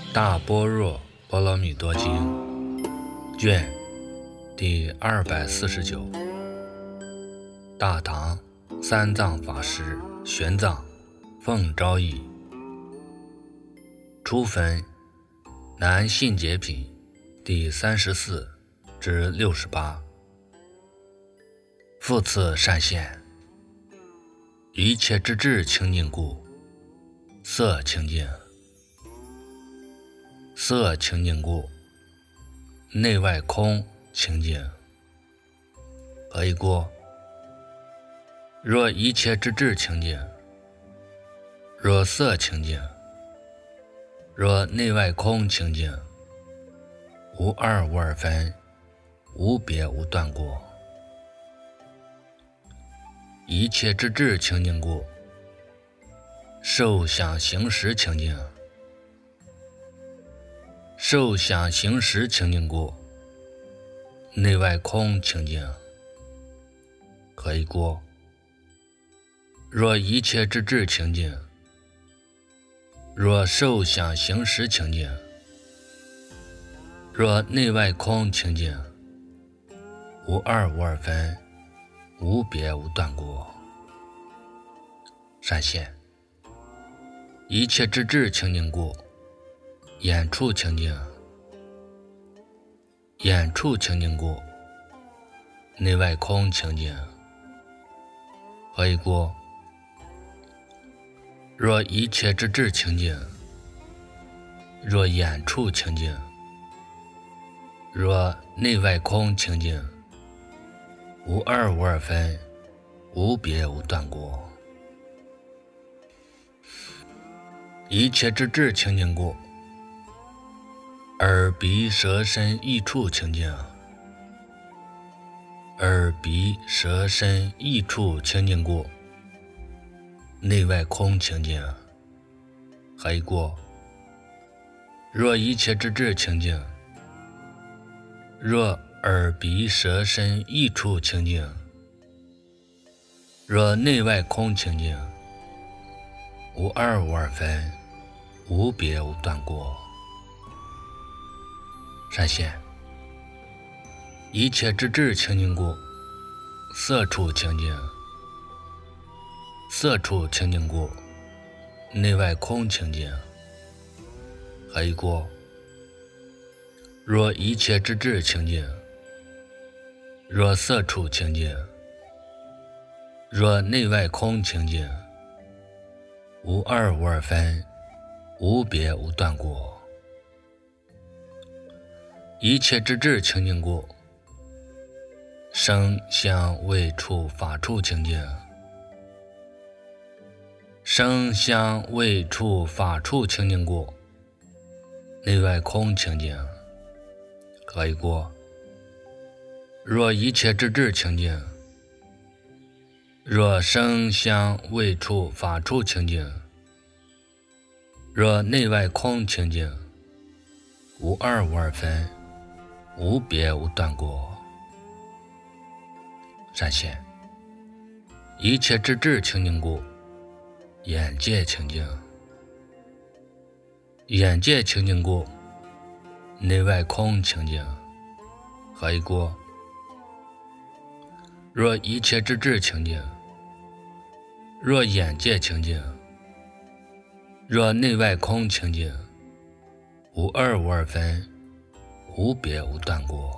大般若波罗蜜多经卷第249，大唐三藏法师玄奘奉诏译，初分南信解品第34至68。复次善现，一切之智清净故，色清净；色清净故，内外空清净。何以故？若一切之智清净，若色清净，若内外空清净，无二无二分，无别无断过。一切之智清净故，受想行识清净；受想行识清净故，内外空清净。何以故？若一切之智清净，若受想行识清净，若内外空清净，无二无二分，无别无断过。善现，一切之智清净故，眼处清净；眼处清净故，内外空清净。何以故？若一切之智清净，若眼处清净，若内外空清净，无二无二分，无别无断过。一切之智清净故，耳鼻舌身意处清净；耳鼻舌身意处清净故，内外空清净。何以故？若一切之智清净，若耳鼻舌身意处清净，若内外空清净，无二无二分，无别无断过。善现，一切之智清净故，色处清净；色处清净故，内外空清净。何以故？若一切之智清净，若色处清净，若内外空清净，无二无二分，无别无断过。一切之智清净故，声香味触法处清净；声香味触法处清净故，内外空清净。何以故？若一切之智清净，若声香味触法处清净，若内外空清净，无二无二分，无别无断过。善现，一切之智清净故，眼界清净；眼界清净故，内外空清净。何以故？若一切之智清净，若眼界清净，若内外空清净，无二无二分，无别无断过。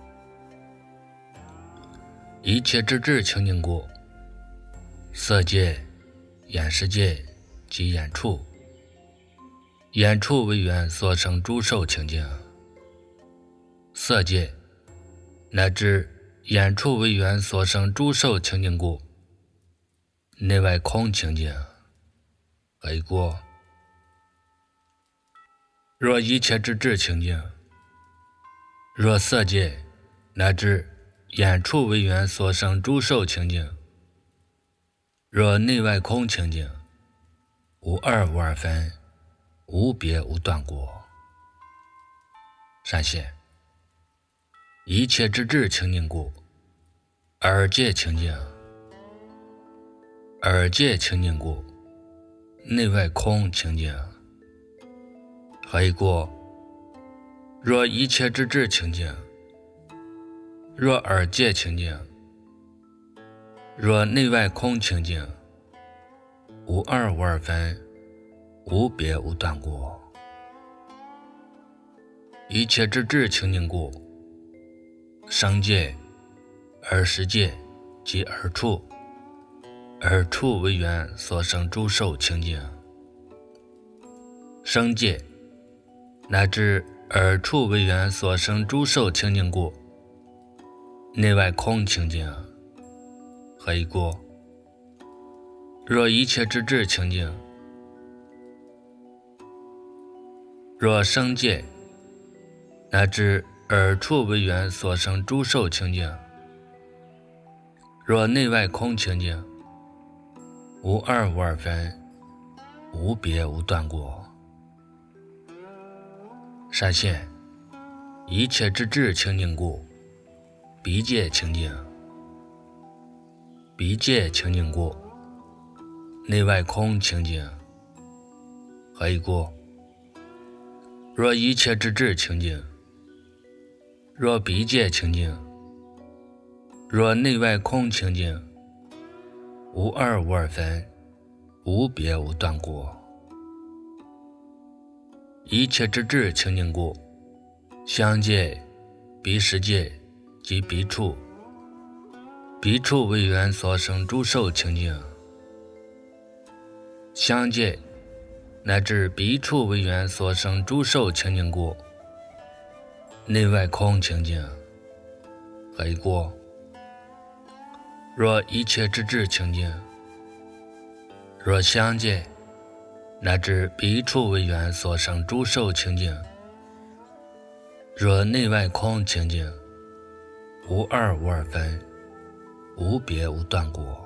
一切之智清净故，色界、眼识界及眼处，眼处为缘所生诸受清净；色界乃至眼处为缘所生诸受清净故，内外空清净。何以故？若一切之智清净，若色界乃至眼处为缘所生诸受清净，若内外空清净，无二无二分，无别无断过。善现，一切之智清净故，耳界清净；耳界清净故，内外空清净。 何以故？若一切之智清净，若二界清净，若内外空清净，无二无二分，无别无断过。一切之智清净故，生界、二十界及二处，二处为缘所生诸受清净。生界乃至二处为缘所生诸受清净故，内外空清净。何以故？若一切之智清净，若生界乃至二处为缘所生诸受清净，若内外空清净，无二无二分，无别无断过。善现一切之智清净故，彼界清净。彼界清净故，内外空清净。何以故？若一切之智清净，若彼界清净，若内外空清净，无二无二分，无别无断过。一切之智清净故，相界、彼时界及彼处，彼处为缘所生诸受清净。相界乃至彼处为缘所生诸受清净故，内外空清净。何以故？若一切之智清净，若相界乃至彼处为缘所生诸受清净，若内外空清净，无二无二分，无别无断过。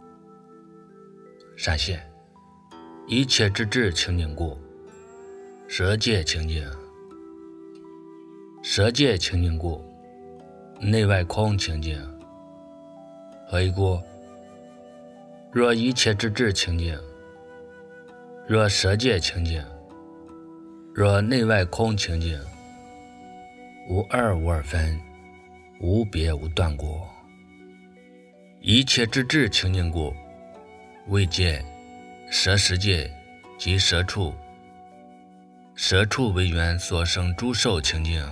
善现一切之智清净故，舍界清净。舍界清净故，内外空清净。何以故？若一切之智清净，若舍界清净，若内外空清净，无二无二分，无别无断过。一切之智清净故，位界、舍时界及舍处，舍处为缘所生诸受清净。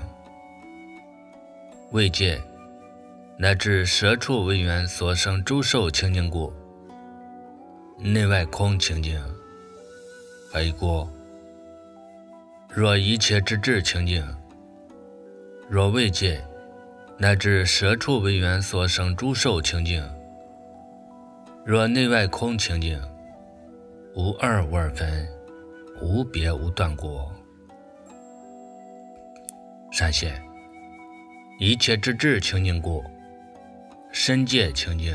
位界乃至舍处为缘所生诸受清净故，内外空清净。何以故？若一切之智清净，若位界乃至舍处为缘所生诸受清净，若内外空清净，无二无二分，无别无断过。善现一切之智清净故，身界清净。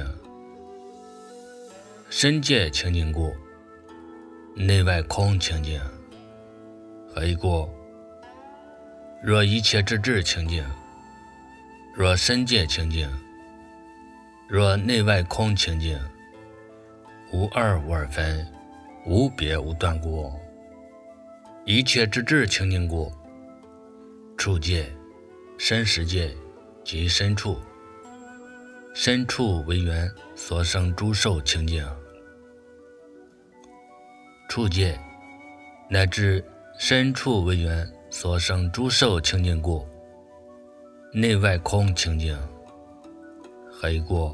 身界清净故，内外空清净。何以故？若一切之智清净，若身界清净，若内外空清净，无二无二分，无别无断过。一切之智清净故，处界、身时界及身处，身处为缘所生诸受清净。处界乃至身处为缘所生诸受清净故，内外空清净。何以故？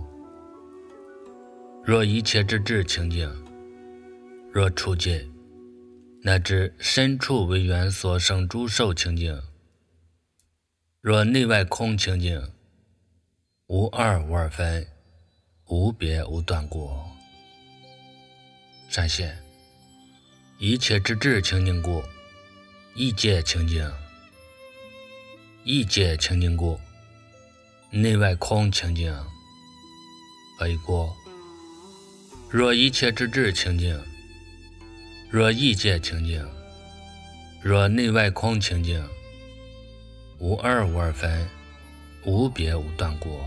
若一切之智清净，若处界乃至身处为缘所生诸受清净，若内外空清净，无二无二分，无别无断过。善现一切之智清净故，意界清净。意界清净故，内外空清净。何以故？若一切之智清净，若意界清净，若内外空清净，无二无二分，无别无断过。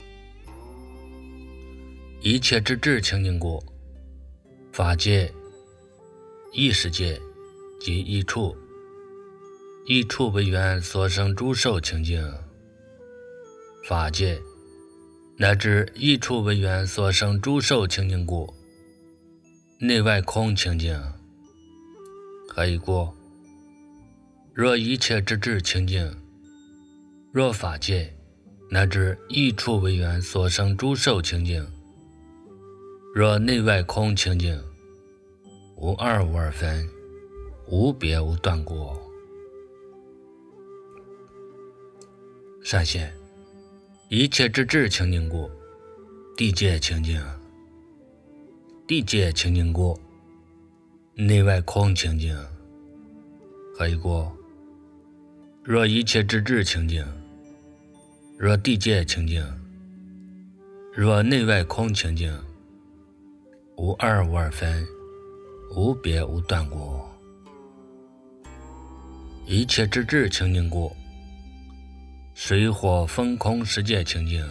一切之智清净故，法界、意识界及意处， 一处为缘所生诸受清净。法界乃至一处为缘所生诸受清净故，内外空清净。何以故？若一切之智清净，若法界乃至一处为缘所生诸受清净，若内外空清净，无二无二分，无别无断过。善现一切之智清净故，地界清净。地界清净故，内外空清净。何以故？若一切之智清净，若地界清净，若内外空清净，无二无二分，无别无断过。一切之智清净故，水火风空十界清净。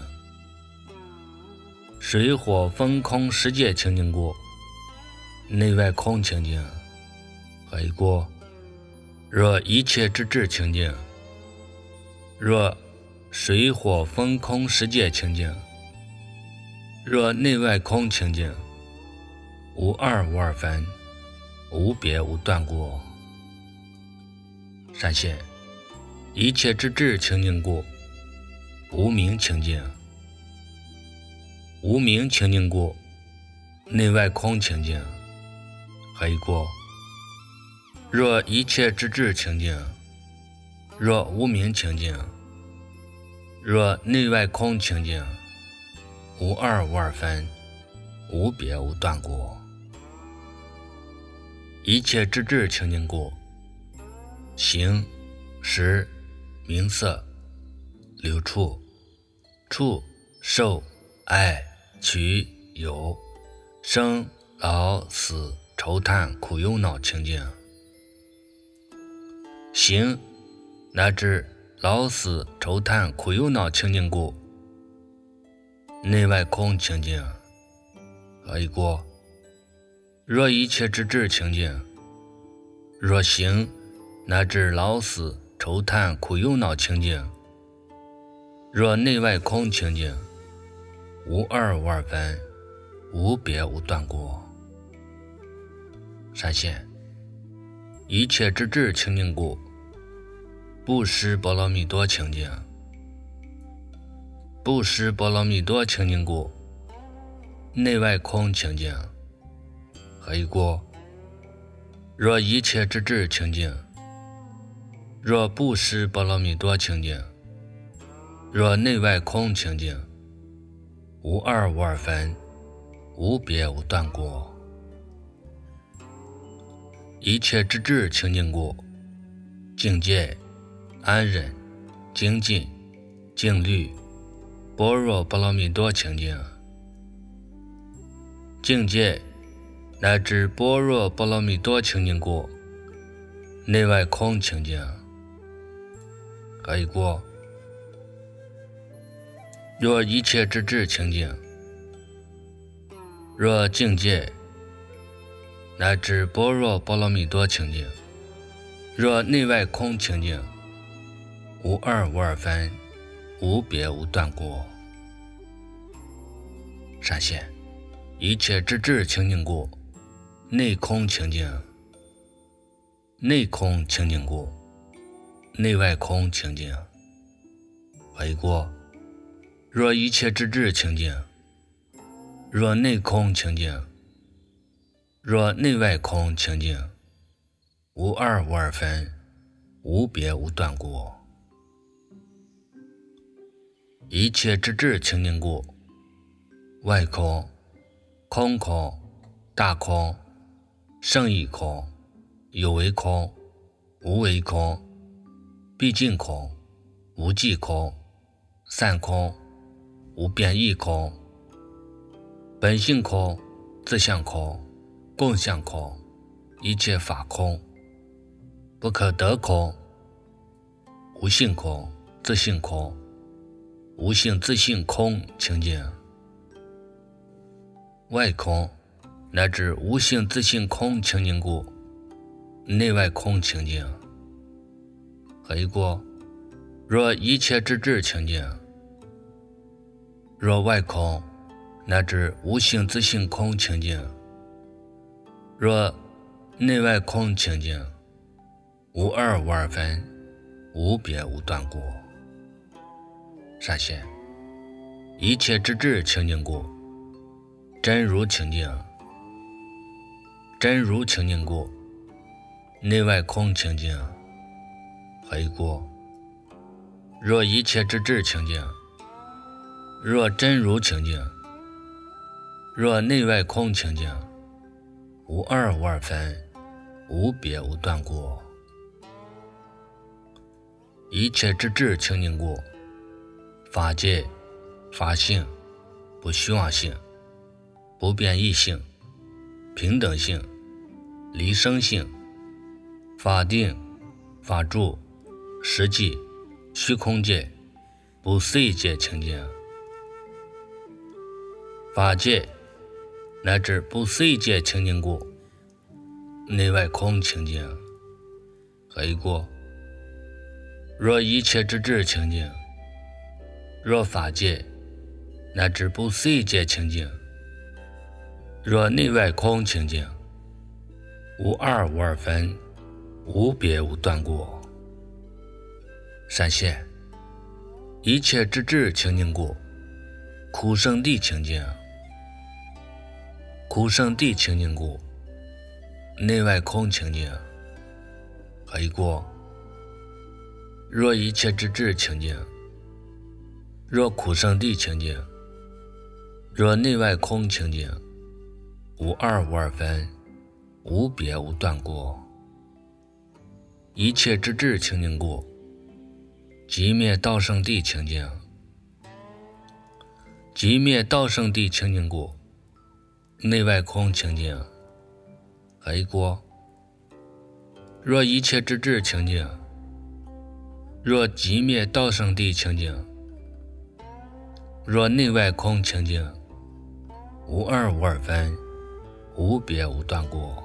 水火风空十界清净故，内外空清净。何以故？若一切之智清净，若水火风空十界清净，若内外空清净，无二无二分，无别无断过。善现一切之智清净故，无明清净。无明清净故，内外空清净。何以故？若一切之智清净，若无明清净，若内外空清净，无二无二分，无别无断过。一切之智清净故，形识名色流处触受爱取有生老死愁叹苦忧恼清净。行乃至老死愁叹苦忧恼清净故，内外空清净。何以故？若一切之智清净，若行乃至老死愁叹苦忧恼清净，若内外空清净，无二无二分，无别无断过。善现一切之智清净故，布施波罗蜜多清净。布施波罗蜜多清净故，内外空清净。何以故？若一切之智清净，若布施波罗蜜多清净，若内外空清净，无二无二分，无别无断过。一切之智清净故，境界安忍精进静虑般若波罗蜜多清净。境界乃至般若波罗蜜多清净故，内外空清净。何以故？若一切之智清净，若境界乃至般若波罗蜜多清净，若内外空清净，无二无二分，无别无断过。善现一切之智清净故，内空清净。内空清净故，内外空清净。何以故？若一切之智清净，若内空清净，若内外空清净，无二无二分，无别无断过。一切之智清净故，外空空空大空胜义空有为空无为空毕竟空无际空散空无变异空本性空自相空共相空一切法空不可得空无性空自性空无性自性空清净。外空乃至无性自性空清净故，内外空清净。 黑过。若一切之智清净，若外空乃至无性自性空清净，若内外空清净，无二无二分，无别无断故。善现一切之智清净故，真如清净，真如清净故，内外空清净，黑过。若一切之智清净，若真如清净，若内外空清净，无二无二分，无别无断故。一切之智清净故，法界、法性、不虚妄性、不变异性、平等性、离生性、法定、法住、实际、虚空界、不思议界清净。法界乃至不思议界清净故，内外空清净，黑过。若一切之智清净，若法界乃至不思议界清净，若内外空清净，无二无二分，无别无断故。善现一切之智清净故，苦圣地清净，苦圣地清净故，内外空清净，黑过。若一切之智清净，若苦圣地清净，若内外空清净，无二无二分，无别无断故。一切之智清净故，寂灭道圣地清净，寂灭道圣地清净故，内外空清净，黑过。若一切之智清净，若寂灭道圣地清净，若内外空清净，无二无二分，无别无断故。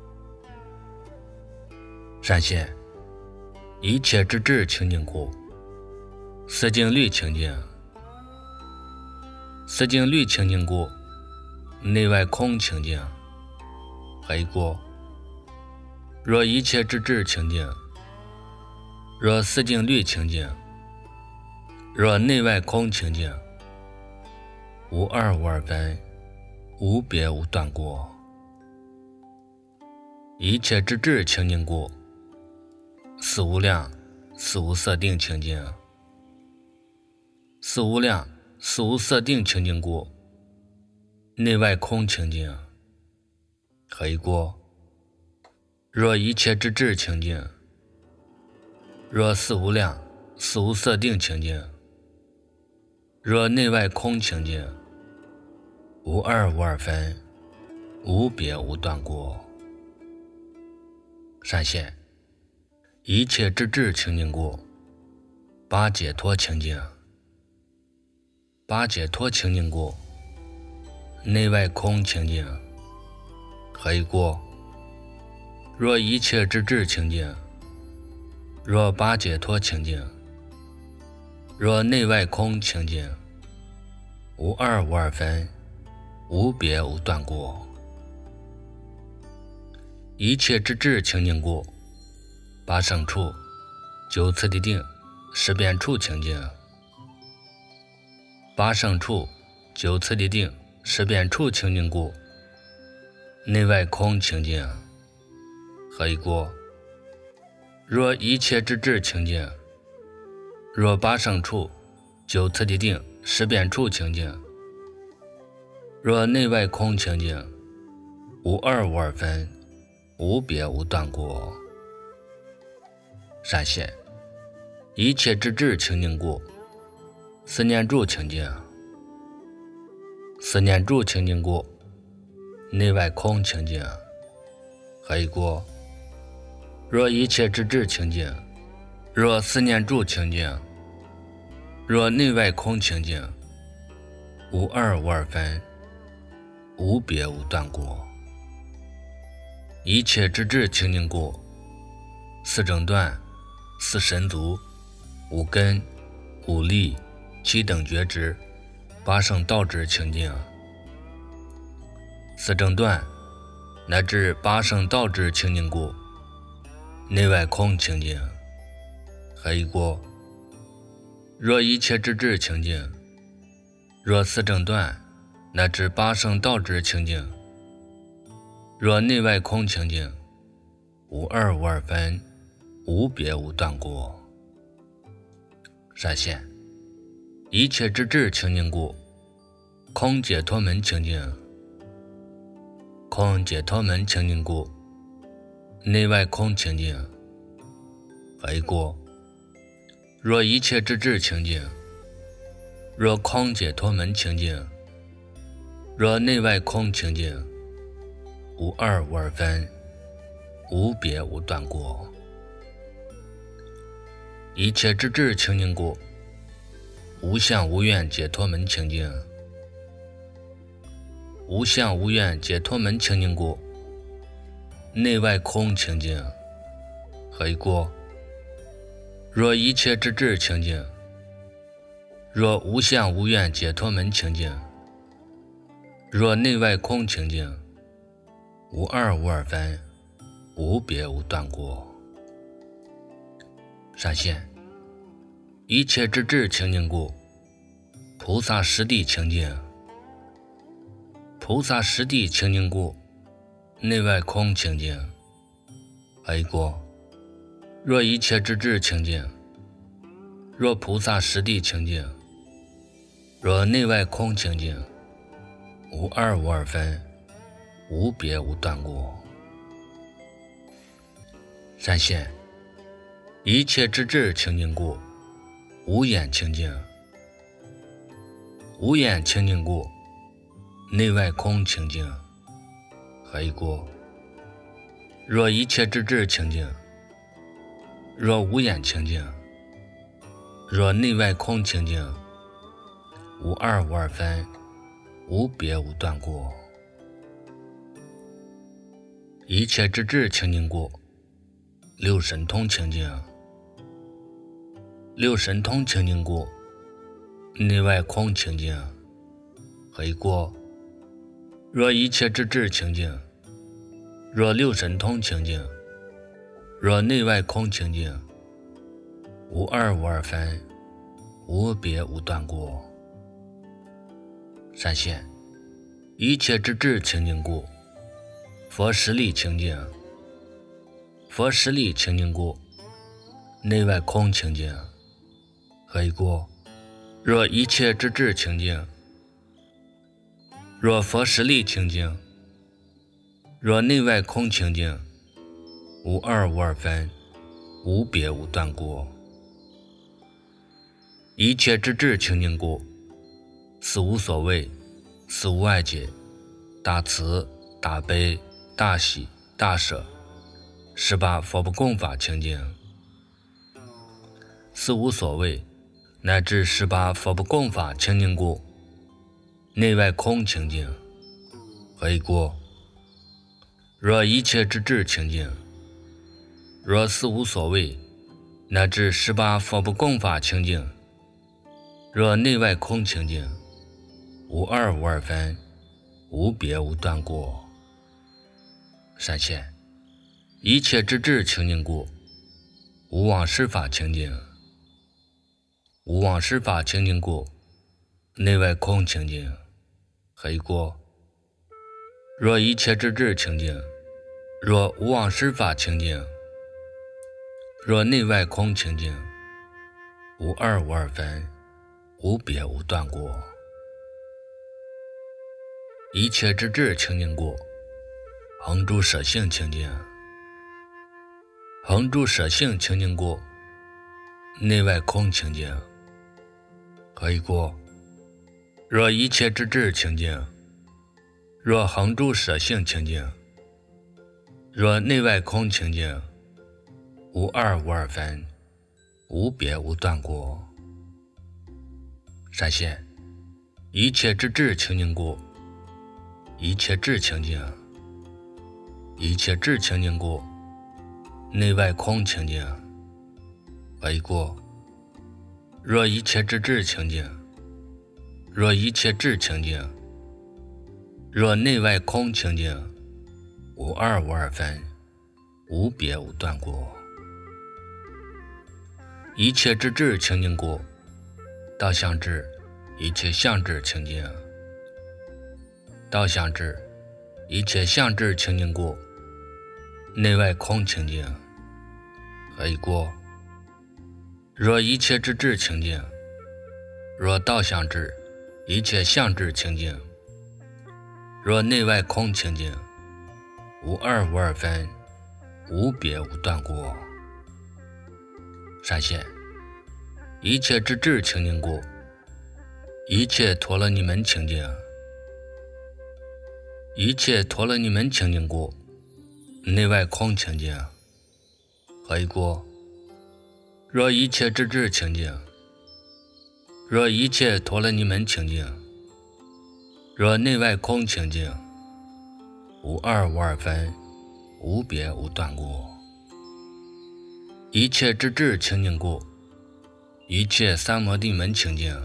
善现一切之智清净故，四境律清净，四境律清净故，内外空清净，黑过。若一切之智清净，若四境律清净，若内外空清净，无二无二分，无别无断故。一切之智清净故，四无量四无色定清净，四无量四无色定清净故，内外空清净，黑过。若一切之智清净，若四无量四无色定清净，若内外空清净，无二无二分，无别无断故。善现一切之智清净故，八解脱清净，八解脱清净故，内外空清净，黑过。若一切之智清净，若八解脱清净，若内外空清净，无二无二分，无别无断故。一切之智清净故，八胜处、九次第定、十遍处清净，八胜处、九次第定、十遍处清净故，内外空清净，黑过。若一切之智清净，若八胜处、九次第定、十遍处清净，若内外空清净，无二无二分，无别无断故。善现一切之智清净故，四念住清净，四念住清净故，内外空清净，黑过。若一切之智清净，若四念住清净，若内外空清净，无二无二分，无别无断故。一切之智清净故，四正断、 四神足、五根、五力、七等觉知、八圣道之清净，四正断乃至八圣道之清净故，内外空清净。何以故？若一切之智清净，若四正断乃至八圣道之清净，若内外空清净，无二无二分，无别无断故。善现一切之智清净故，空解脱门清净。空解脱门清净故，内外空清净。何以故？若一切之智清净，若空解脱门清净，若内外空清净，无二无二分，无别无断故。一切之智清净故，无相无愿解脱门清净。无相无愿解脱门清净故，内外空清净。何以故？若一切之智清净，若无相无愿解脱门清净，若内外空清净，无二无二分，无别无断故。善现一切之智清净故，菩萨实地清净。菩萨实地清净故，内外空清净。何以故？若一切之智清净，若菩萨实地清净，若内外空清净，无二无二分，无别无断故。善现一切之智清净故，无眼清净。无眼清净故，内外空清净。何以故？若一切之智清净，若无眼清净，若内外空清净，无二无二分，无别无断故。一切之智清净故，六神通清净。六神通清净故，内外空清净。何以故？若一切之智清净，若六神通清净，若内外空清净，无二无二分，无别无断故。善现一切之智清净故，佛实力清净。佛实力清净故，内外空清净。何以故？若一切之智清净，若佛实力清净，若内外空清净，无二无二分，无别无断故。一切之智清净故，四无所谓，四无碍解，大慈大悲大喜大舍，18佛不共法清净。四无所谓乃至18佛不共法清净故，内外空清净。何以故？若一切之智清净，若四无所谓乃至18佛不共法清净，若内外空清净，无二无二分，无别无断故。善现一切之智清净故，无往事法清净。无往事法清净故，内外空清净。何以故？若一切之智清净，若无往事法清净，若内外空清净，无二无二分，无别无断故。一切之智清净故，恒住舍性清净。恒住舍性清净故，内外空清净。何以故？若一切之智清净，若恒住舍性清净，若内外空清净，无二无二分，无别无断故。善现一切之智清净故，一切智清净。一切智清净故，内外空清净。 何以故？若一切之智清净，若一切智清净，若内外空清净，无二无二分，无别无断故。一切之智清净故，道相智一切相智清净。道相智一切相智清净故，内外空清净。何以故？若一切之智清净，若道相智一切相智清净，若内外空清净，无二无二分，无别无断故。闪现一切之智清净故，一切陀罗尼门清净。一切陀罗尼门清净故，内外空清净。何以故？若一切之智清净，若一切陀罗尼门清净，若内外空清净，无二无二分，无别无断故。一切之智清净故，一切三摩地门清净。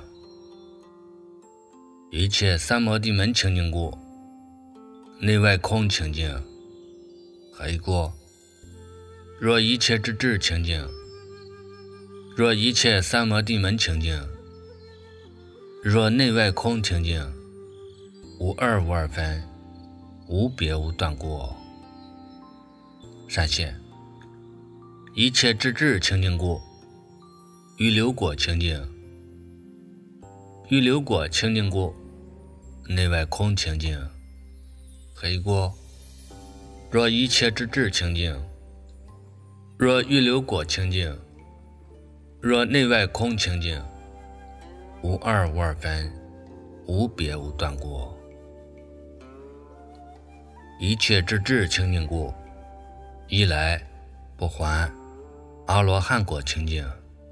一切三摩地门清净故，内外空清净。何以故？若一切之智清净，若一切三摩地门清净，若内外空清净，无二无二分，无别无断故。闪现一切之智清净故，于流果清净。于流果清净故，内外空清净。何以故？若一切之智清净，若于流果清净，若内外空清净，无二无二分，无别无断故。一切之智清净故，一来不还阿罗汉果清净。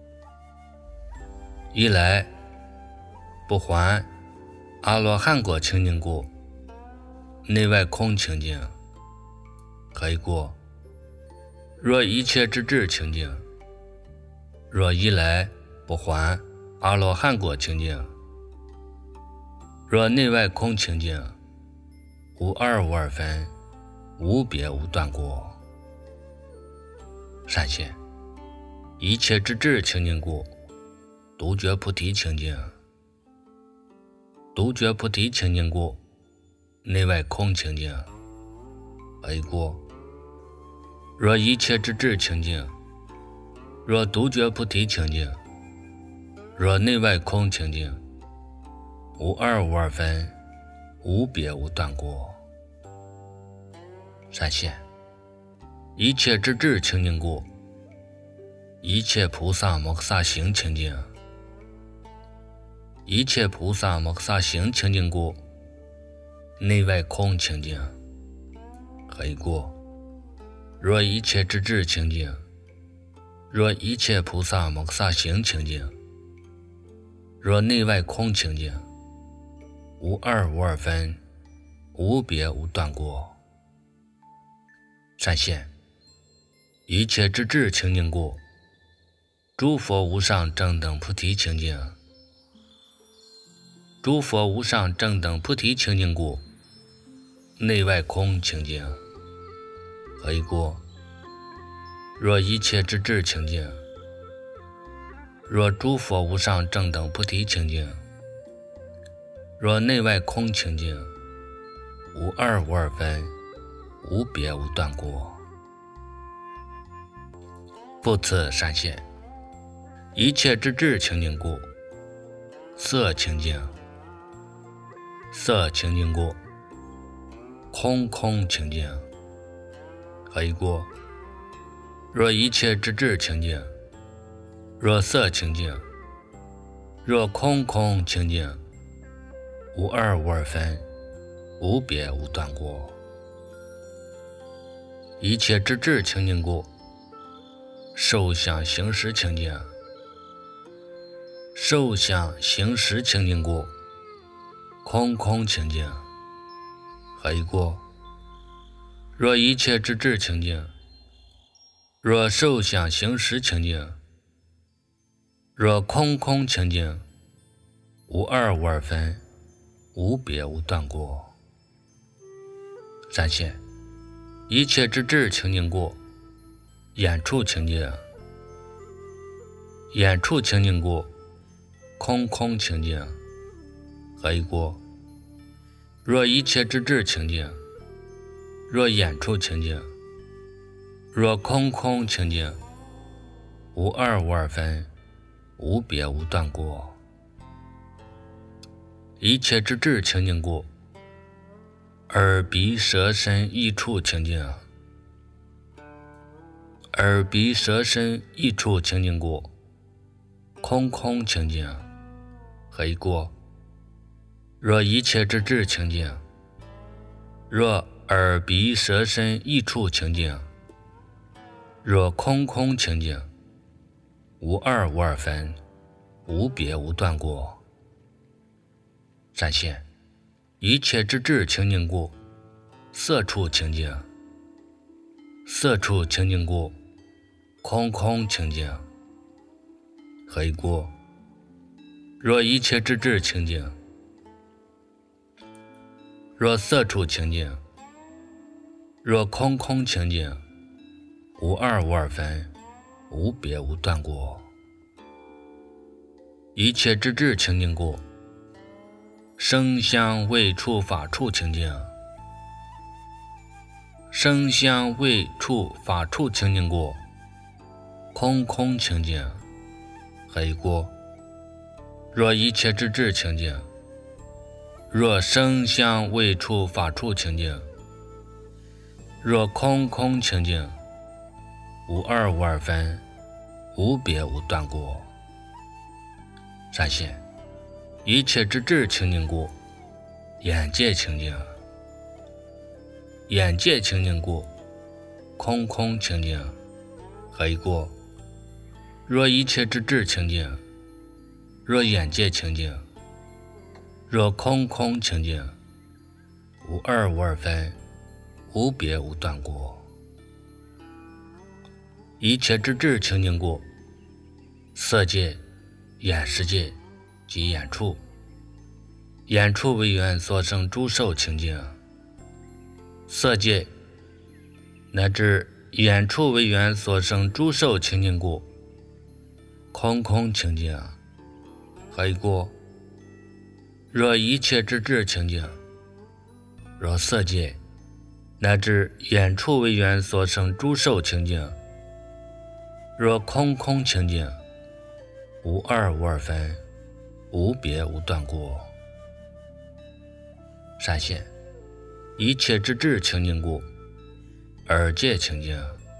一来不还阿罗汉果清净故，内外空清净。何以故？若一切之智清净，若一来不还阿罗汉果清净，若内外空清净，无二无二分，无别无断故。闪现一切之智清净故，独觉菩提清净。独觉菩提清净故，内外空清净。何以故？若一切之智清净，若独觉菩提清净，若内外空清净，无二无二分，无别无断故。闪现一切之智清净故，一切菩萨摩诃萨行清净。一切菩萨摩诃萨行清净故，内外空清净。何以故？若一切之智清净，若一切菩萨摩诃萨行清净，若内外空清净，无二无二分，无别无断故。闪现一切之智清净故，诸佛无上正等菩提清净。诸佛无上正等菩提清净故，内外空清净。何以故？若一切之智清净，若诸佛无上正等菩提清净，若内外空清净，无二无二分，无别无断故。复次闪现一切之智清净故，色清净。色清净故，空空清净。何以故？若一切之智清净，若色清净，若空空清净，无二无二分，无别无断故。一切之智清净故，受想行识清净。受想行识清净故，空空清净。何以故？若一切之智清净，若受想行识清净， 若空空清净，无二无二分，无别无断过。三线，一切之智清净过，眼处清净，眼处清净过，空空清净，何以过？若一切之智清净，若眼处清净，若空空清净，无二无二分，无别无断过。一切之智清净过，耳鼻舌身意处清净，耳鼻舌身意处清净过，空空清净，何以过？若一切之智清净，若耳鼻舌身意处清净，若空空清净，无二无二分，无别无断过。三线，一切之智清净过，色处清净，色处清净过，空空清净，何以过？若一切之智清净，若色处清净，若空空清净，无二无二分，无别无断过。一切之智清净过，声香味触法处清净，声香味触法处清净过，空空清净，何以过？若一切之智清净，若声香味触法处清净，若空空清净，无二无二分，无别无断过。三线，一切之智清净过，眼界清净，眼界清净过，空空清净，何以过？若一切之智清净，若眼界清净，若空空清净，无二无二分，无别无断过。一切之智清净过，色界、眼识界及眼处，眼处为缘所生诸受清净，色界乃至眼处为缘所生诸受清净过，空空清净，何以过？若一切之智清净，若色界乃至眼处为缘所生诸受清净，若空空清净，无二无二分，无别无断过。三线，一切之智清净过，耳界清净，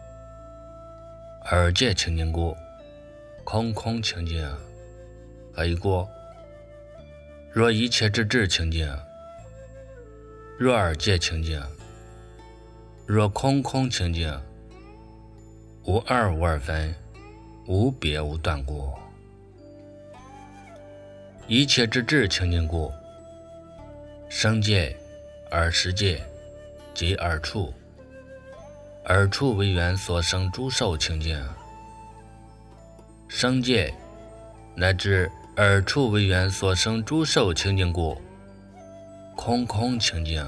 耳界清净过，空空清净，何以过？若一切之智清净，若耳界清净，若空空清净，无二无二分，无别无断过。一切之智清净过，声界、耳识界及耳处，耳处为缘所生诸受清净，声界乃至耳处为缘所生诸受清净过，空空清净，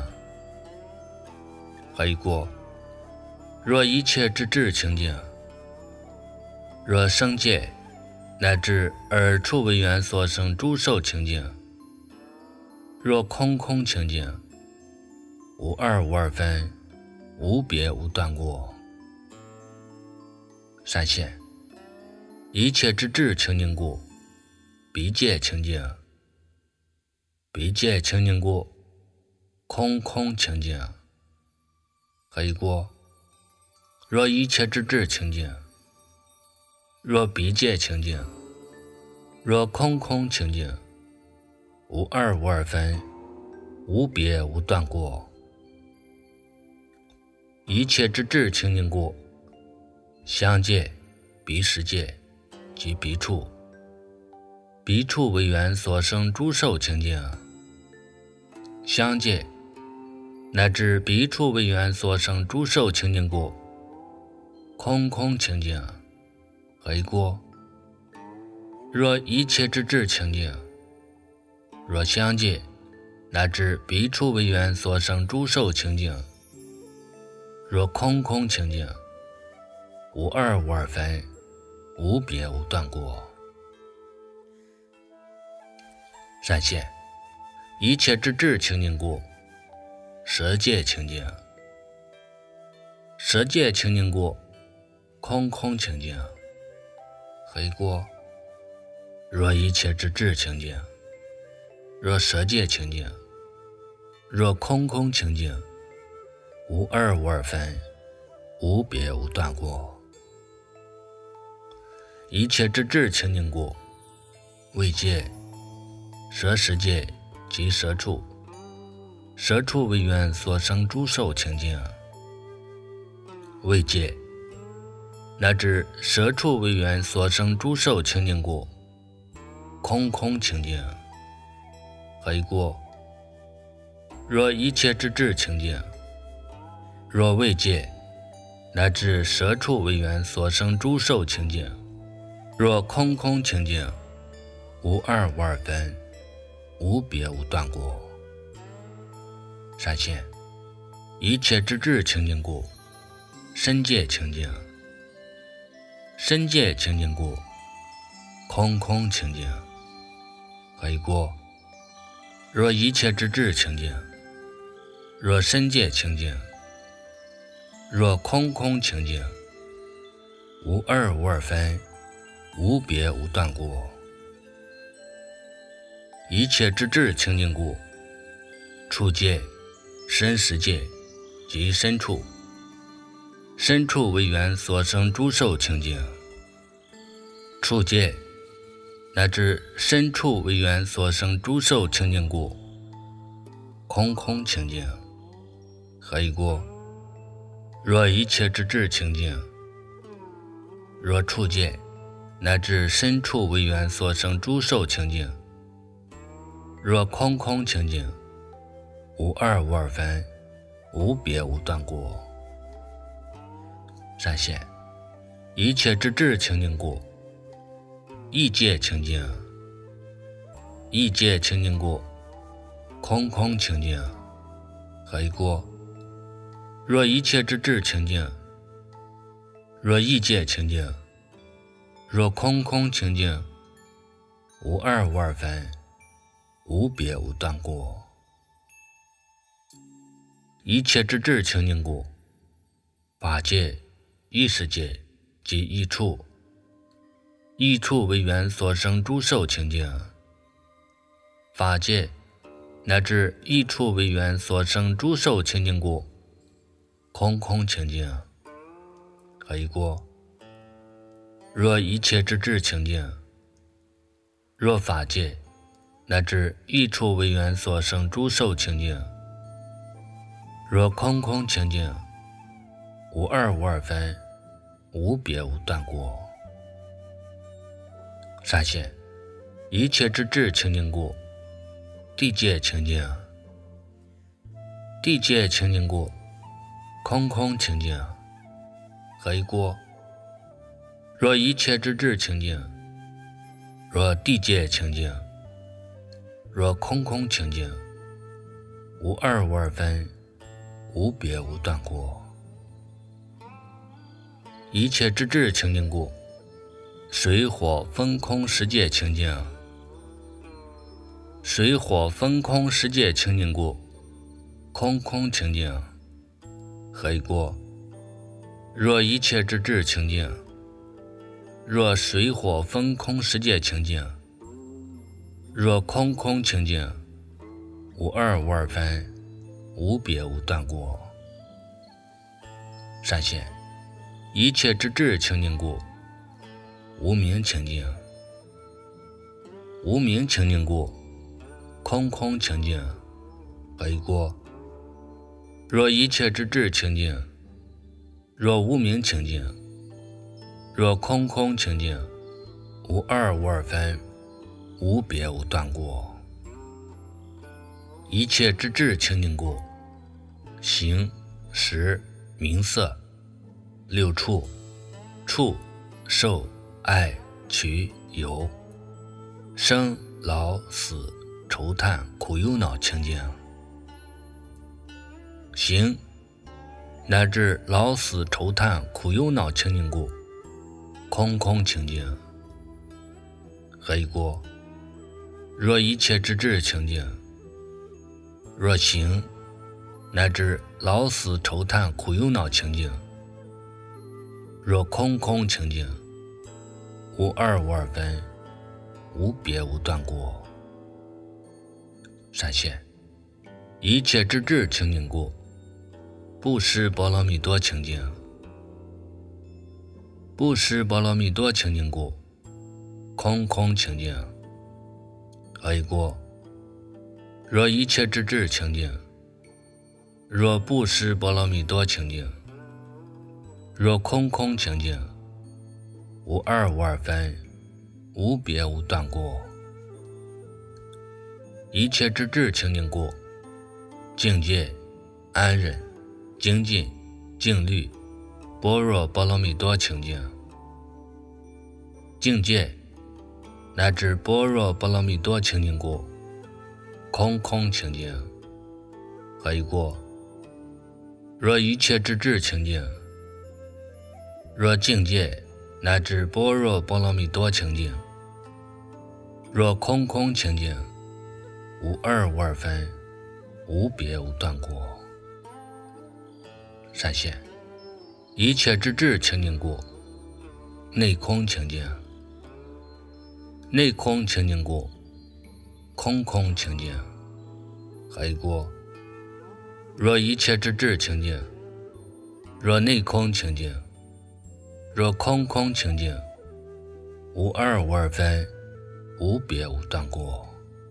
何以过？若一切之智清净，若声界乃至耳处为缘所生诸受清净，若空空清净，无二无二分，无别无断过。三线，一切之智清净过，鼻界清净，鼻界清净过，空空清净，何以过？若一切之智清净，若鼻界清净，若空空清净，无二无二分，无别无断过。一切之智清净过，香界、鼻识界及鼻处，鼻处为缘所生诸受清净，香界乃至鼻处为缘所生诸受清净过，空空清净，何以过？ 若一切之智清净，若相继乃至彼处为缘所生诸受清净，若空空清净，无二无二分，无别无断过。善现一切之智清净故，舍界清净。舍界清净故，空空清净。何以故？若一切之智清净，若舍界清净，若空空清净，无二无二分，无别无断过。一切之智清净故，为界、舍世界及舍处，舍处为缘所生诸受清净。为界乃至舍处为缘所生诸受清净故，空空清净。何以故？若一切之智清净，若为界乃至舍处为缘所生诸受清净，若空空清净，无二无二分，无别无断过。善现一切之智清净故，身界清净。身界清净故，空空清净。何以故？若一切之智清净，若身界清净，若空空清净，无二无二分，无别无断过。一切之智清净故，处界、身实界及身处，身处为缘所生诸受清净。处界乃至身处为缘所生诸受清净故，空空清净。何以故？若一切之智清净，若处界乃至身处为缘所生诸受清净，若空空清净，无二无二分，无别无断过。善现一切之智清净故，意界清净。意界清净故，空空清净。何以故？若一切之智清净，若意界清净，若空空清净，无二无二分，无别无断过。一切之智清净故，法界、意识界及意处，意处为缘所生诸受清净。法界乃至意处为缘所生诸受清净故，空空清净。何以故？若一切之智清净，若法界乃至意处为缘所生诸受清净，若空空清净，无二无二分，无别无断过。善现一切之智清净故，地界清净。地界清净故，空空清净。何以故？若一切之智清净，若地界清净，若空空清净，无二无二分，无别无断过。一切之智清净故，水火风空十界清净。水火风空十界清净故，空空清净。何以故？若一切之智清净，若水火风空十界清净，若空空清净，无二无二分，无别无断过。善现一切之智清净故，无明清净。无明清净故，空空清净。何以故？若一切之智清净，若无明清净，若空空清净，无二无二分，无别无断过。一切之智清净故，形、识、名色、六处、触、受、爱、取、有、 生老死愁叹苦忧恼清净。行乃至老死愁叹苦忧恼清净故，空空清净。何以故？若一切之智清净，若行乃至老死愁叹苦忧恼清净，若空空清净，无二无二分，无别无断过。闪现一切之智清净故，不识波罗蜜多清净。不识波罗蜜多清净故，空空清净。何以故？若一切之智清净，若不识波罗蜜多清净，若空空清净，无二无二分，无别无断过。一切之智清净故，境界、安忍、精进、静虑、般若波罗蜜多清净。境界乃至般若波罗蜜多清净故，空空清净。何以故？若一切之智清净，若境界乃至般若波罗蜜多清净，若空空清净，无二无二分，无别无断过。闪现一切之智清净故，内空清净。内空清净故，空空清净。何以故？若一切之智清净，若内空清净，若空空清净，无二无二分，无别无断过。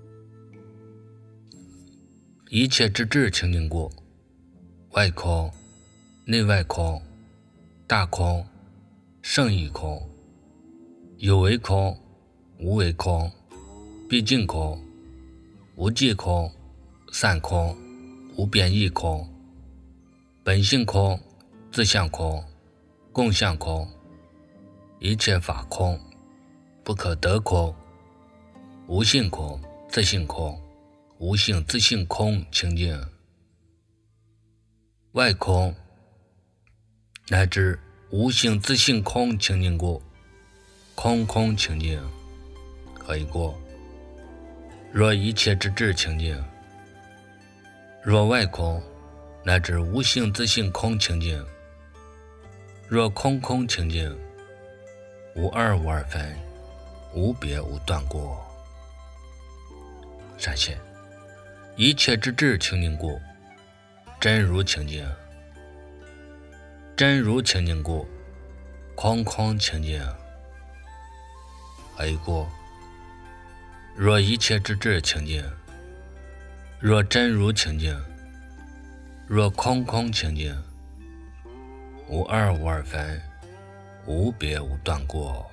一切之智清净故，外空、内外空、大空、胜义空、有为空、无为空、毕竟空、无记空、散空、无变异空、本性空、自相空、共相空、一切法空、不可得空、无性空、自性空、无性自性空清净。外空乃至无性自性空清净故，空空清净。何以故？若一切之智清净，若外空乃至无性自性空清净，若空空清净，无二无二分，无别无断过。闪现一切之智清净故，真如清净。真如清净故，空空清净。何以故？若一切之智清净，若真如清净，若空空清净，无二无二分，无别无断过。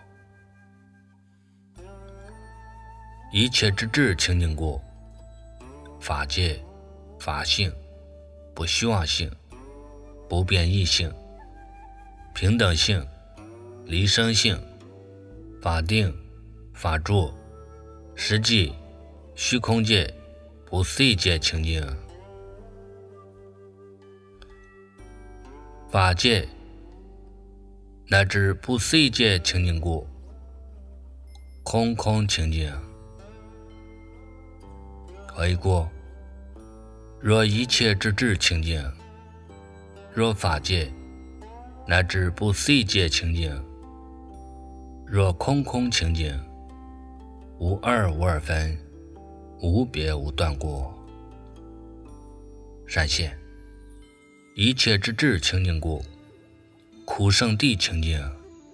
一切之智清净故，法界、法性、不虚妄性、不变异性、平等性、离生性、法定、法住、实际、虚空界、不思议界清净。法界乃至不思议界清净故，空空清净。何以故？若一切之智清净，若法界乃至不思议界清净，若空空清净，无二无二分，无别无断过。闪现一切之智清净故，苦圣地清净。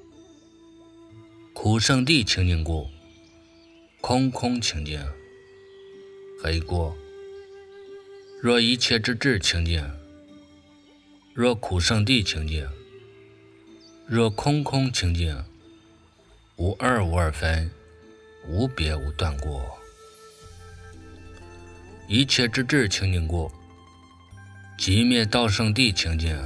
苦圣地清净故，空空清净。何以故？若一切之智清净，若苦圣地清净，若空空清净，无二无二分，无别无断过。一切之智清净故，极灭道圣地清净。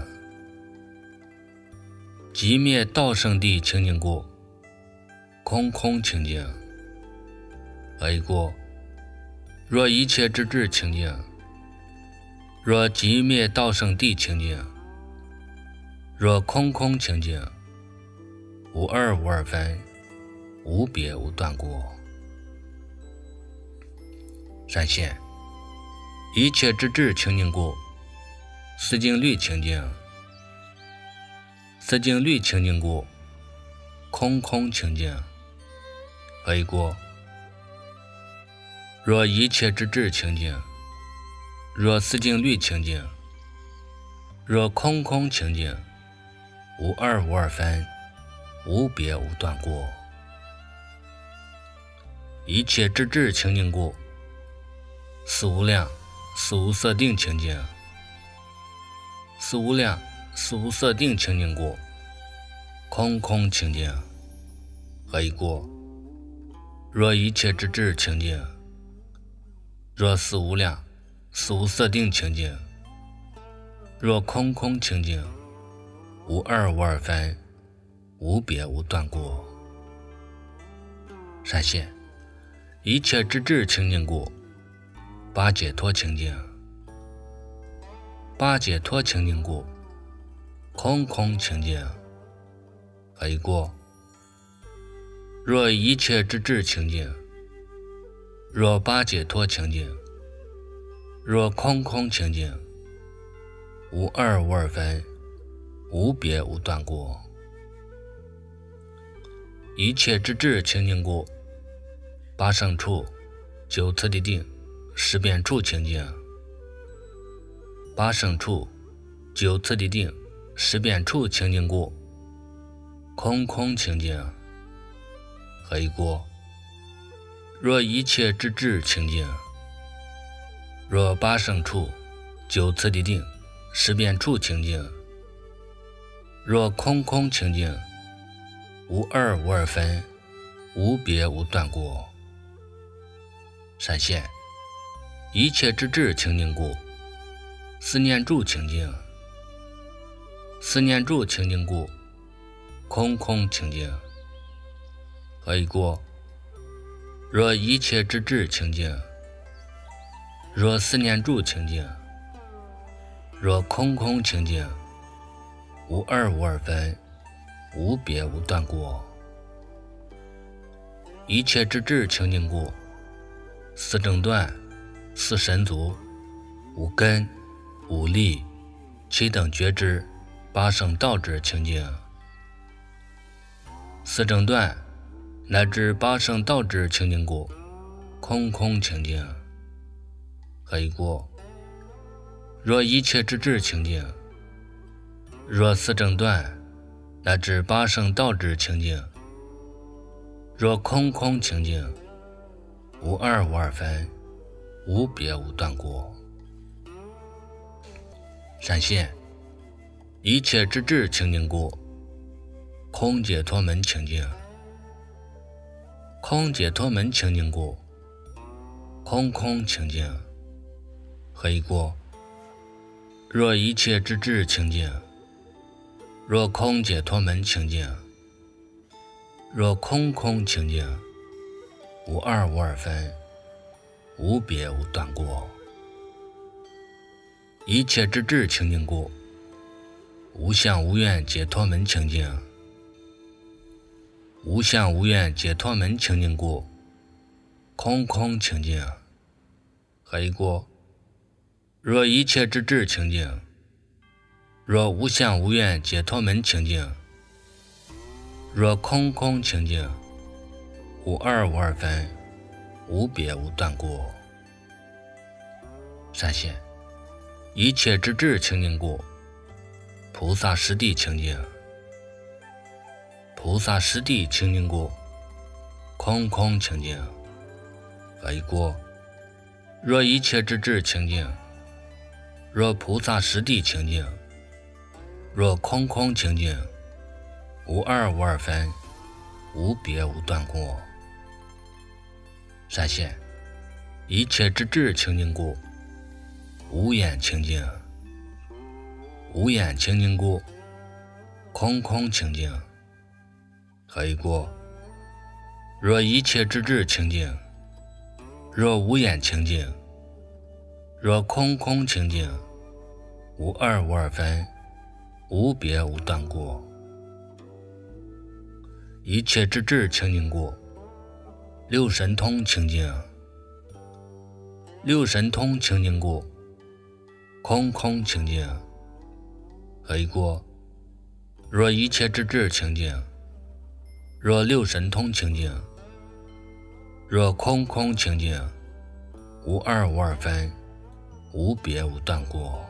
极灭道圣地清净故，空空清净。 可以过。若一切之智清净，若寂灭道生地清净，若空空清净，无二无二分，无别无断过。闪现一切之智清净故，四境律清净，四境律清净故，空空清净，可以过。若一切之智清净，若四境律清净，若空空清净，无二无二分，无别无断过。一切之智清净故，四无量四无色定清净，四无量四无色定清净故，空空清净，可以过。若一切之智清净，若四无量四无色定清净，若空空清净，无二无二分，无别无断过。闪现一切之智清净故，八解脱清净，八解脱清净故，空空清净，可以过。若一切之智清净，若八解脱清净，若空空清净，无二无二分，无别无断过。一切之智清净故，八胜处九次第定十遍处清净，八胜处九次第定十遍处清净故，空空清净，可以过。若一切之智清净，若八胜处九次第定十遍处清净，若空空清净，无二无二分，无别无断过。闪现一切之智清净故，思念住清净，思念住清净故，空空清净，可以过。若一切之智清净，若思念住清净，若空空清净，无二无二分，无别无断过。一切之智清净故，四正断四神足五根五力七等觉知八圣道之清净，四正断乃至八圣道之清净故，空空清净，可以过。若一切之智清净，若四正断乃至八圣道之清净，若空空清净，无二无二分，无别无断过。闪现一切之智清净故，空解脱门清净，空解脱门清净故，空空清净，可以过。若一切之智清净，若空解脱门清净，若空空清净，无二无二分，无别无断过。一切之智清净故，无相无愿解脱门清净，无相无愿解脱门清净故，空空清净，可以过。若一切之智清净，若无相无愿解脱门清净，若空空清净，无二无二分，无别无断过。闪现一切之智清净故，菩萨实地清净，菩萨实地清净故，空空清净，可以过。若一切之智清净，若菩萨实地清净，若空空清净，无二无二分，无别无断过。闪现一切之智清净故，无眼清净，无眼清净故，空空清净，可以过。若一切之智清净， 若无眼清净，若空空清净，无二无二分，无别无断过。一切之智清净过，六神通清净，六神通清净过，空空清净，何以过？若一切之智清净，若六神通清净，若空空清净，无二无二分，无别无断过。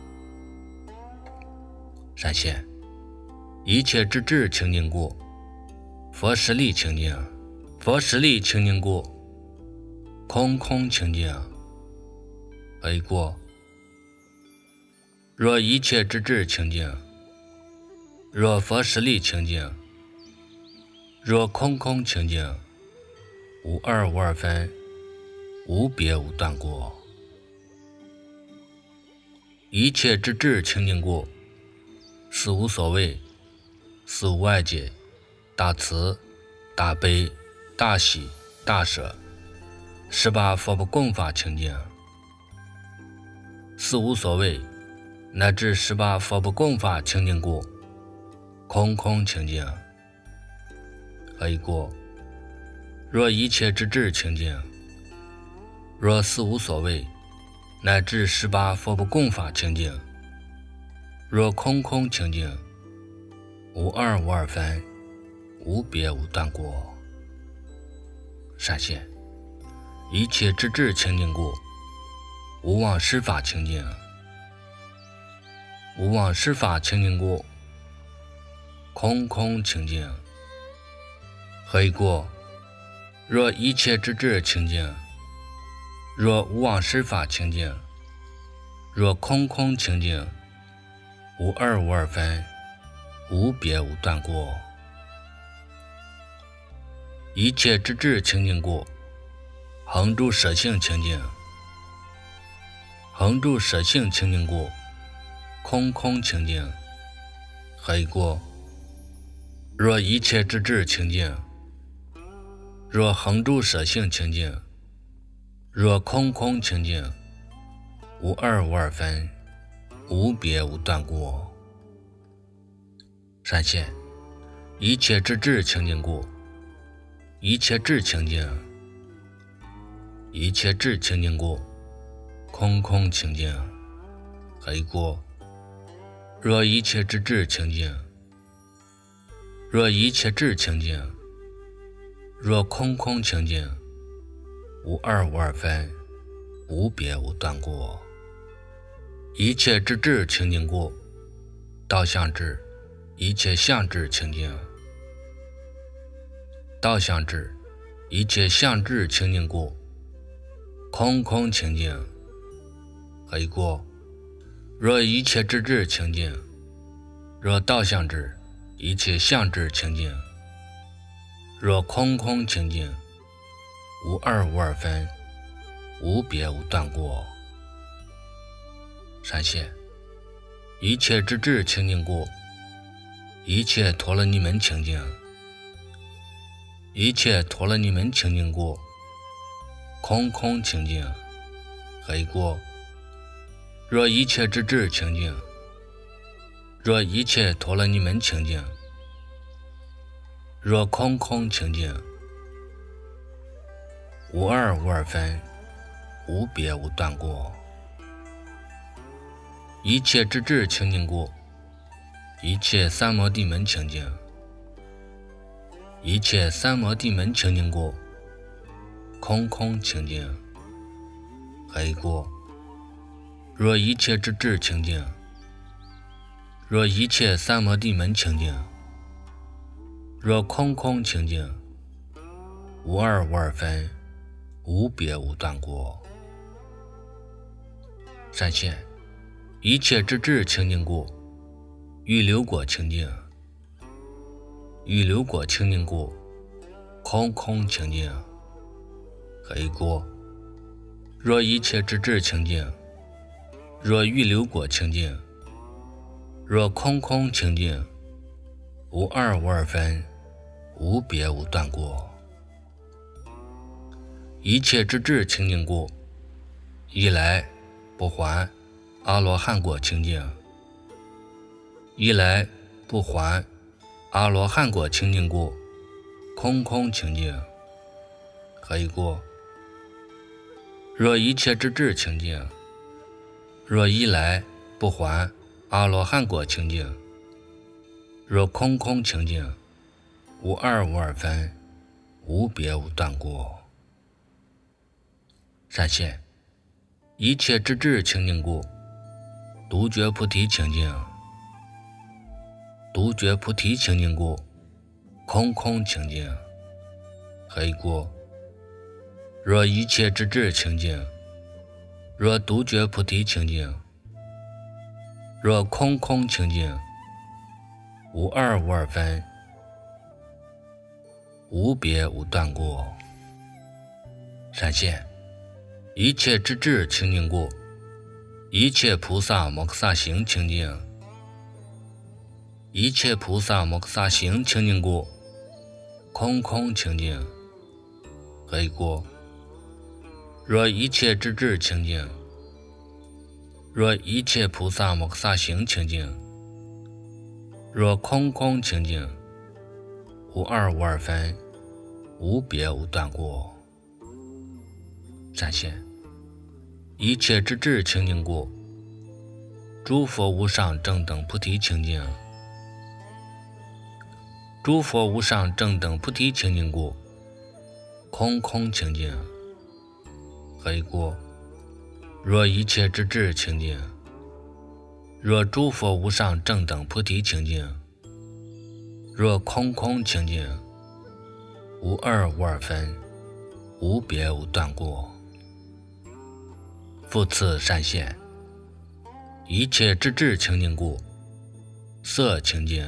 闪现一切之智清净过，佛实力清净，佛实力清净过，空空清净，何以过？若一切之智清净，若佛实力清净，若空空清净，无二无二分，无别无断过。一切之智清净过，四无所谓，四无外界，大慈、大悲、大喜、大舍，18佛不共法清净，四无所谓，乃至18佛不共法清净过，空空清净，何以过？若一切之智清净，若四无所谓，乃至18佛不共法清净，若空空清净，无二无二分，无别无断过。闪现一切之智清净过，无妄施法清净，无妄施法清净过，空空清净，何以过？若一切之智清净，若无妄施法清净，若空空清净，无二无二分，无别无断过。一切之智清净过，恒住舍性清净，恒住舍性清净过，空空清净，何以过？若一切之智清净，若恒住舍性清净，若空空清净，无二无二分，无别无断过。闪现一切之智清净过，一切智清净，一切智清净过，空空清净，何以过？若一切之智清净，若一切智清净，若空空清净，无二无二分，无别无断过。一切之智清净过，道相智，一切相智清净，道相智，一切相智清净过，空空清净，何以过？若一切之智清净，若道相智，一切相智清净，若空空清净，无二无二分，无别无断过。闪现一切之智清净过，一切陀罗尼门清净，一切陀罗尼门清净过，空空清净，何以过？若一切之智清净，若一切陀罗尼门清净，若空空清净，无二无二分，无别无断过。一切之智清净过，一切三摩地门清净，一切三摩地门清净过，空空清净，何以过？若一切之智清净，若一切三摩地门清净，若空空清净，无二无二分，无别无断过。闪现一切之智清净过，欲流果清净，欲流果清净过，空空清净，何以过？若一切之智清净，若欲流果清净，若空空清净，无二无二分，无别无断过。 一切之智清净故，一来不还阿罗汉果清净，一来不还阿罗汉果清净故，空空清净，何以故？若一切之智清净，若一来不还阿罗汉果清净，若空空清净，无二无二分，无别无断故。善现一切之智清净故，独觉菩提清净，独觉菩提清净故，空空清净，何以故？若一切之智清净，若独觉菩提清净，若空空清净，无二无二分，无别无断故。善现一切之智清净故，一切菩萨摩诃萨行清净，一切菩萨摩诃萨行清净故，空空清净，何以故？若一切之智清净，若一切菩萨摩诃萨行清净，若空空清净，无二无二分，无别无断故。善现一切之智清净故，诸佛无上正等菩提清净，诸佛无上正等菩提清净故，空空清净，何以故？若一切之智清净，若诸佛无上正等菩提清净，若空空清净，无二无二分，无别无断故。复次善现一切之智清净故，色清净，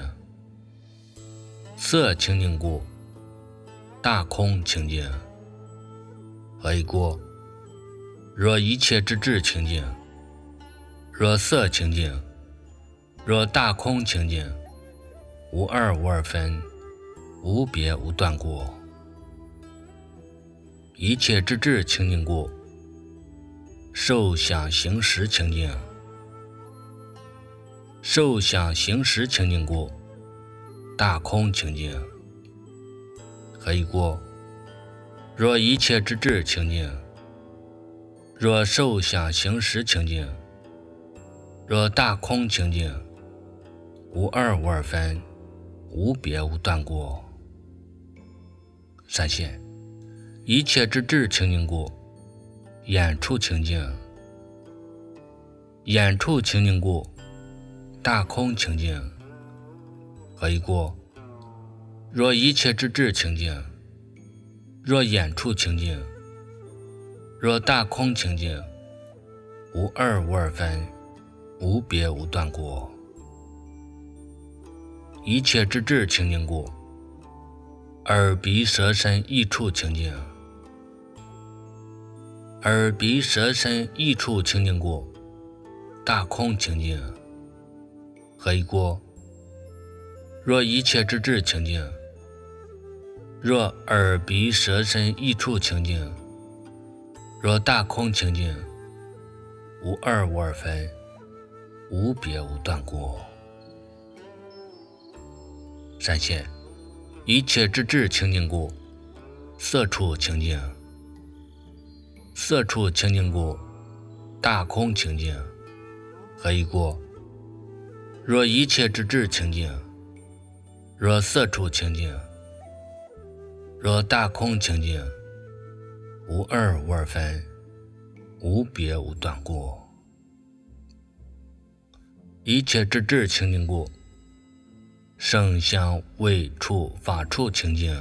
色清净故，大空清净，何以故？若一切之智清净，若色清净，若大空清净，无二无二分，无别无断故。一切之智清净故，受想行识清净，受想行识清净故，大空清净，何以故？若一切之智清净，若受想行识清净，若大空清净，无二无二分，无别无断故。善现一切之智清净故，眼处清净，眼处清净故，大空清净，何以故？若一切之智清净，若眼处清净，若大空清净，无二无二分，无别无断故。一切之智清净故，耳鼻舌身意处清净，耳鼻舌身意处清净故，大空清净，何以故？若一切之智清净，若耳鼻舌身意处清净，若大空清净，无二无二分，无别无断故。善现一切之智清净故，色处清净，色处清净故，大空清净，何以故？若一切之智清净，若色处清净，若大空清净，无二无二分，无别无断故。一切之智清净故，声香味触法处清净，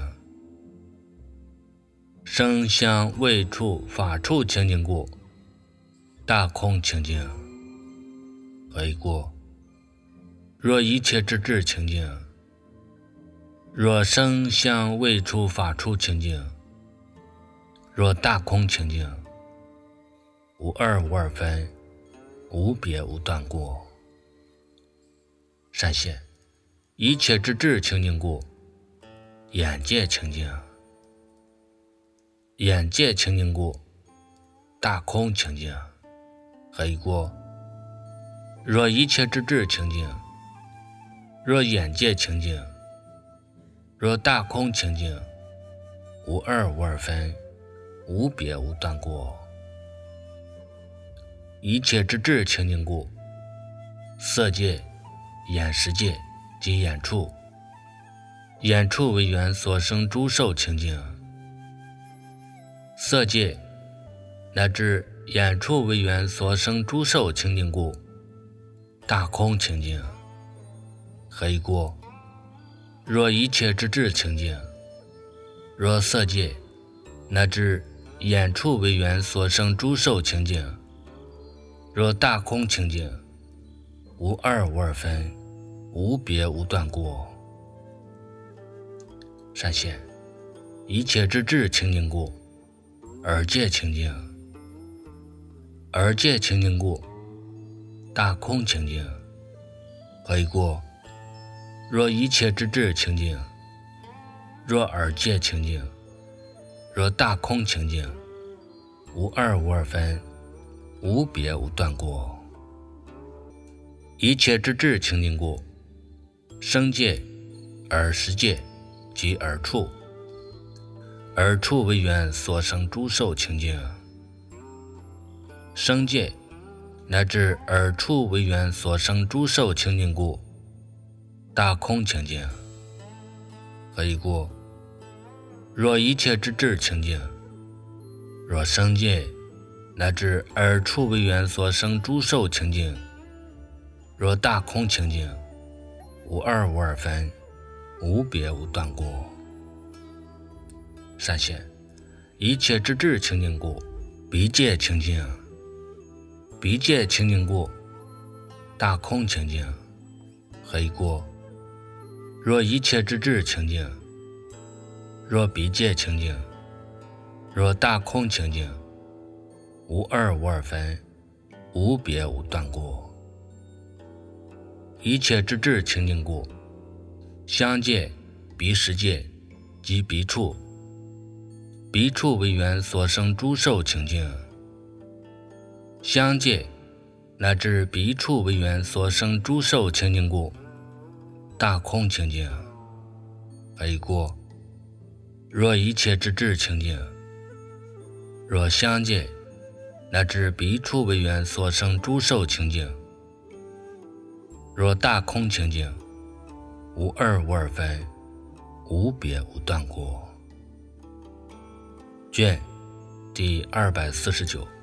声香味触法处清净故，大空清净，何以故？若一切之智清净，若声香味触法处清净，若大空清净，无二无二分，无别无断故。善现一切之智清净故，眼界清净， 眼界清净故，大空清净。何以故？若一切之智清净，若眼界清净，若大空清净，无二无二分，无别无断过。一切之智清净故，色界、眼识界及眼处，眼处为缘所生诸受清净。色界乃至眼处为缘所生诸受清净故，大空清净。何以故？若一切之智清净，若色界乃至眼处为缘所生诸受清净，若大空清净，无二无二分，无别无断过。善现一切之智清净故，耳界清净。耳界清净故，大空清净。何以故？若一切之智清净，若耳界清净，若大空清净，无二无二分，无别无断过。一切之智清净故，声界、耳识界及耳处，耳处为缘所生诸受清净。声界乃至耳处为缘所生诸受清净故，大空清净。何以故？若一切之智清净，若声界乃至耳处为缘所生诸受清净，若大空清净，无二无二分，无别无断过。善现一切之智清净故，鼻界清净。鼻界清净故，大空清净。何以故？若一切之智清净，若鼻界清净，若大空清净，无二无二分，无别无断过。一切之智清净故，香界、鼻识界及鼻处，鼻处为缘所生诸受清净。香界乃至鼻处为缘所生诸受清净故，大空清净。何以故？若一切之智清净，若香界乃至鼻处为缘所生诸受清净，若大空清净，无二无二分，无别无断过。卷第249。